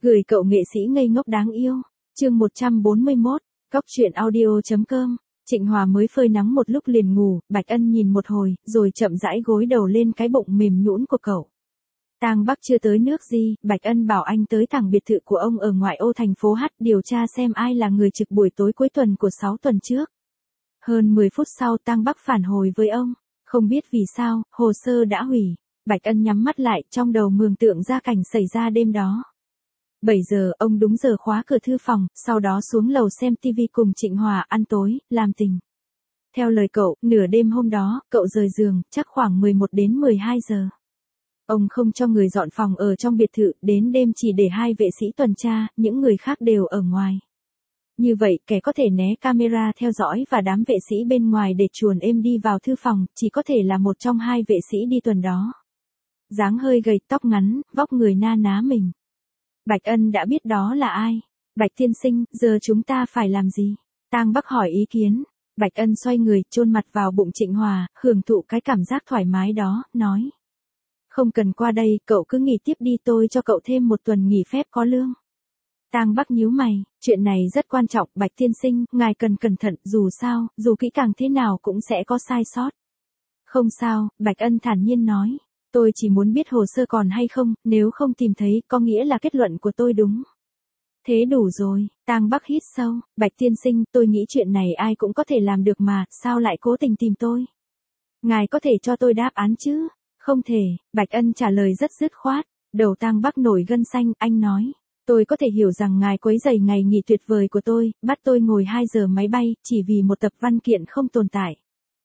Gửi cậu nghệ sĩ ngây ngốc đáng yêu. Chương 141, Góc truyện audio.com. Trịnh Hòa mới phơi nắng một lúc liền ngủ, Bạch Ân nhìn một hồi, rồi chậm rãi gối đầu lên cái bụng mềm nhũn của cậu. Tang Bắc chưa tới nước gì, Bạch Ân bảo anh tới thẳng biệt thự của ông ở ngoại ô thành phố H điều tra xem ai là người trực buổi tối cuối tuần của 6 tuần trước. Hơn 10 phút sau Tang Bắc phản hồi với ông, không biết vì sao, hồ sơ đã hủy. Bạch Ân nhắm mắt lại, trong đầu mường tượng ra cảnh xảy ra đêm đó. 7 giờ, ông đúng giờ khóa cửa thư phòng, sau đó xuống lầu xem TV cùng Trịnh Hòa ăn tối, làm tình. Theo lời cậu, nửa đêm hôm đó, cậu rời giường, chắc khoảng 11 đến 12 giờ. Ông không cho người dọn phòng ở trong biệt thự, đến đêm chỉ để 2 vệ sĩ tuần tra, những người khác đều ở ngoài. Như vậy, kẻ có thể né camera theo dõi và đám vệ sĩ bên ngoài để chuồn êm đi vào thư phòng, chỉ có thể là một trong 2 vệ sĩ đi tuần đó. Dáng hơi gầy, tóc ngắn, vóc người na ná mình. Bạch Ân đã biết đó là ai. Bạch tiên sinh, giờ chúng ta phải làm gì? Tang Bắc hỏi ý kiến. Bạch Ân xoay người, chôn mặt vào bụng Trịnh Hòa, hưởng thụ cái cảm giác thoải mái đó, nói. Không cần qua đây, cậu cứ nghỉ tiếp đi, tôi cho cậu thêm 1 tuần nghỉ phép có lương. Tang Bắc nhíu mày, chuyện này rất quan trọng, Bạch tiên sinh, ngài cần cẩn thận, dù sao, dù kỹ càng thế nào cũng sẽ có sai sót. Không sao, Bạch Ân thản nhiên nói. Tôi chỉ muốn biết hồ sơ còn hay không, nếu không tìm thấy, có nghĩa là kết luận của tôi đúng. Thế đủ rồi, Tang Bắc hít sâu, Bạch tiên sinh, tôi nghĩ chuyện này ai cũng có thể làm được mà, sao lại cố tình tìm tôi? Ngài có thể cho tôi đáp án chứ? Không thể, Bạch Ân trả lời rất dứt khoát, đầu Tang Bắc nổi gân xanh, anh nói. Tôi có thể hiểu rằng ngài quấy rầy ngày nghỉ tuyệt vời của tôi, bắt tôi ngồi 2 giờ máy bay, chỉ vì một tập văn kiện không tồn tại.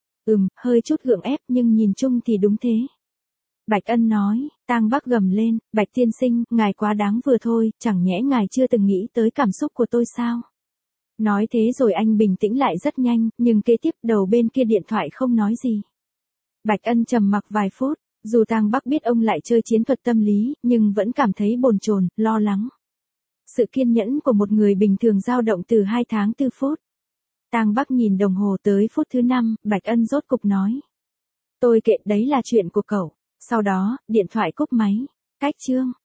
Hơi chút gượng ép nhưng nhìn chung thì đúng thế. Bạch Ân nói, Tang Bắc gầm lên, Bạch tiên sinh, ngài quá đáng vừa thôi, chẳng nhẽ ngài chưa từng nghĩ tới cảm xúc của tôi sao? Nói thế rồi anh bình tĩnh lại rất nhanh, nhưng kế tiếp đầu bên kia điện thoại không nói gì. Bạch Ân trầm mặc vài phút, dù Tang Bắc biết ông lại chơi chiến thuật tâm lý, nhưng vẫn cảm thấy bồn chồn, lo lắng. Sự kiên nhẫn của một người bình thường dao động từ 2 tháng 4 phút. Tang Bắc nhìn đồng hồ tới phút thứ 5, Bạch Ân rốt cục nói. Tôi kệ, đấy là chuyện của cậu. Sau đó, điện thoại cúp máy. Cách chương.